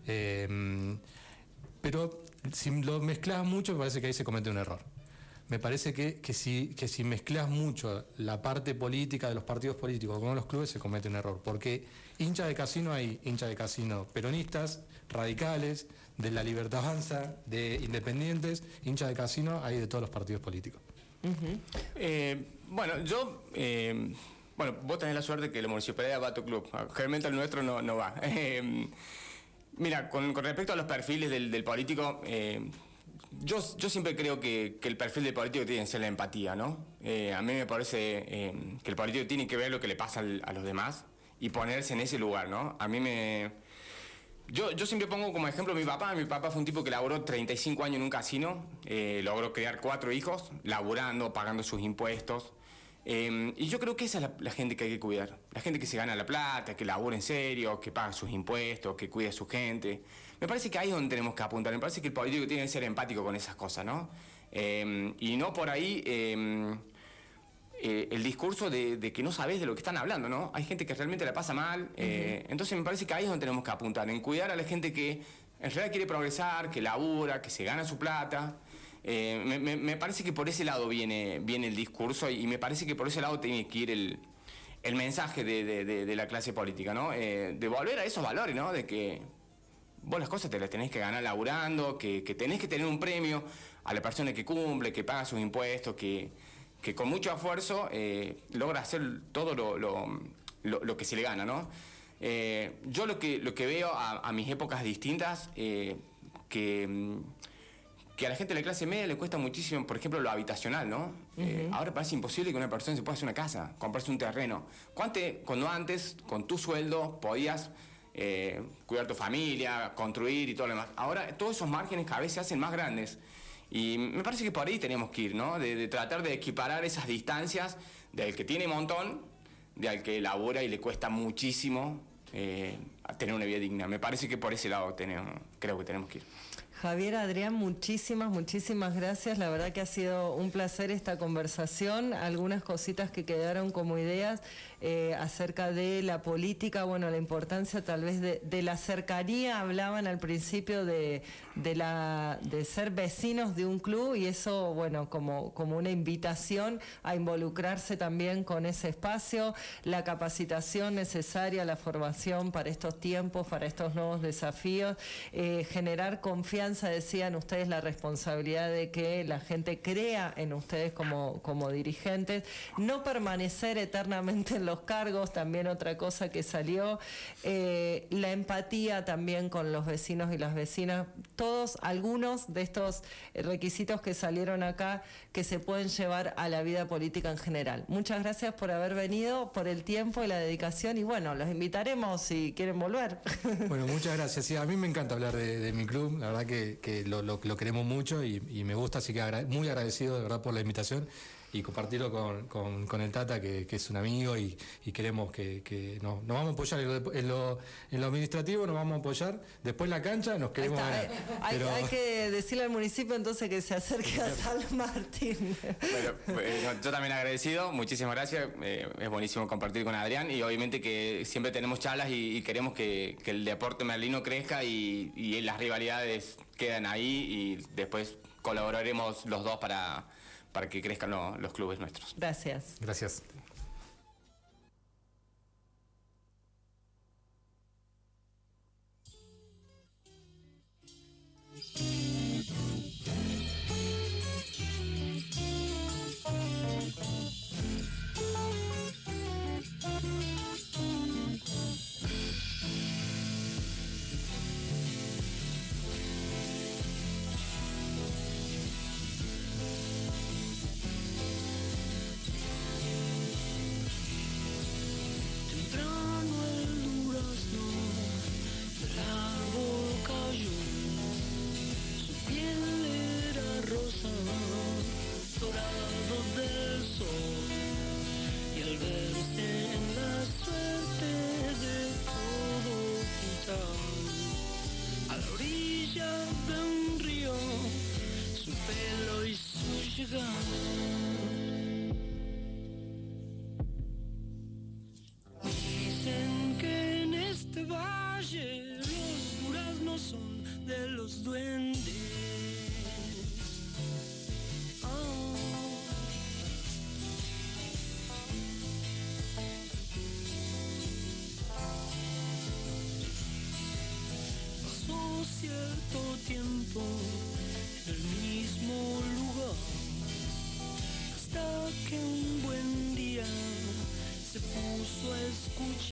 pero si lo mezclas mucho me parece que ahí se comete un error. Me parece que si mezclas mucho la parte política de los partidos políticos con los clubes se comete un error, porque hinchas de Casino hay hinchas de Casino peronistas, radicales, de La Libertad Avanza, de independientes, hinchas de Casino hay de todos los partidos políticos. Bueno, vos tenés la suerte que la municipalidad va a tu club, generalmente el nuestro no va. Mira, con respecto a los perfiles del político, yo siempre creo que el perfil del político tiene que ser la empatía, ¿no? A mí me parece que el político tiene que ver lo que le pasa a los demás y ponerse en ese lugar, ¿no? Yo siempre pongo como ejemplo a mi papá. Mi papá fue un tipo que laboró 35 años en un casino, logró criar 4 hijos, laburando, pagando sus impuestos. Y yo creo que esa es la gente que hay que cuidar. La gente que se gana la plata, que labura en serio, que paga sus impuestos, que cuida a su gente. Me parece que ahí es donde tenemos que apuntar. Me parece que el político tiene que ser empático con esas cosas, ¿no? Y no por ahí el discurso de que no sabes de lo que están hablando, ¿no? Hay gente que realmente la pasa mal. Entonces me parece que ahí es donde tenemos que apuntar, en cuidar a la gente que en realidad quiere progresar, que labura, que se gana su plata. Me parece que por ese lado viene el discurso y me parece que por ese lado tiene que ir el mensaje de la clase política, ¿no? De volver a esos valores, ¿no? De que vos las cosas te las tenés que ganar laburando, que tenés que tener un premio a la persona que cumple, que paga sus impuestos, que con mucho esfuerzo logra hacer todo lo que se le gana, ¿no? Yo lo que veo a mis épocas distintas, que a la gente de la clase media le cuesta muchísimo, por ejemplo, lo habitacional, ¿no? Ahora parece imposible que una persona se pueda hacer una casa, comprarse un terreno. Cuando antes, con tu sueldo, podías cuidar tu familia, construir y todo lo demás. Ahora todos esos márgenes cada vez se hacen más grandes. Y me parece que por ahí tenemos que ir, ¿no? De tratar de equiparar esas distancias del que tiene un montón, del que labora y le cuesta muchísimo tener una vida digna. Me parece que por ese lado creo que tenemos que ir. Javier, Adrián, muchísimas gracias. La verdad que ha sido un placer esta conversación. Algunas cositas que quedaron como ideas acerca de la política, bueno, la importancia tal vez de la cercanía. Hablaban al principio de ser vecinos de un club y eso, bueno, como una invitación a involucrarse también con ese espacio, la capacitación necesaria, la formación para estos tiempos, para estos nuevos desafíos, generar confianza, decían ustedes, la responsabilidad de que la gente crea en ustedes como dirigentes, no permanecer eternamente en los cargos, también otra cosa que salió, la empatía también con los vecinos y las vecinas, algunos de estos requisitos que salieron acá que se pueden llevar a la vida política en general. Muchas gracias por haber venido, por el tiempo y la dedicación y bueno, los invitaremos si quieren volver. Bueno, muchas gracias. Sí, a mí me encanta hablar de mi club, la verdad que lo queremos mucho y me gusta, así que muy agradecido de verdad por la invitación y compartirlo con el Tata, que es un amigo y queremos que nos vamos a apoyar en lo administrativo, nos vamos a apoyar, después en la cancha nos queremos ganar. Hay que decirle al municipio entonces que se acerque a San Martín. Bueno, yo también agradecido, muchísimas gracias, es buenísimo compartir con Adrián y obviamente que siempre tenemos charlas y queremos que el deporte merlino crezca y las rivalidades quedan ahí y después colaboraremos los dos para que crezcan los clubes nuestros. Gracias. Gracias. Dicen que en este valle los duraznos son de los duendes. Pasó cierto tiempo en el mismo lugar, hasta que un buen día se puso a escuchar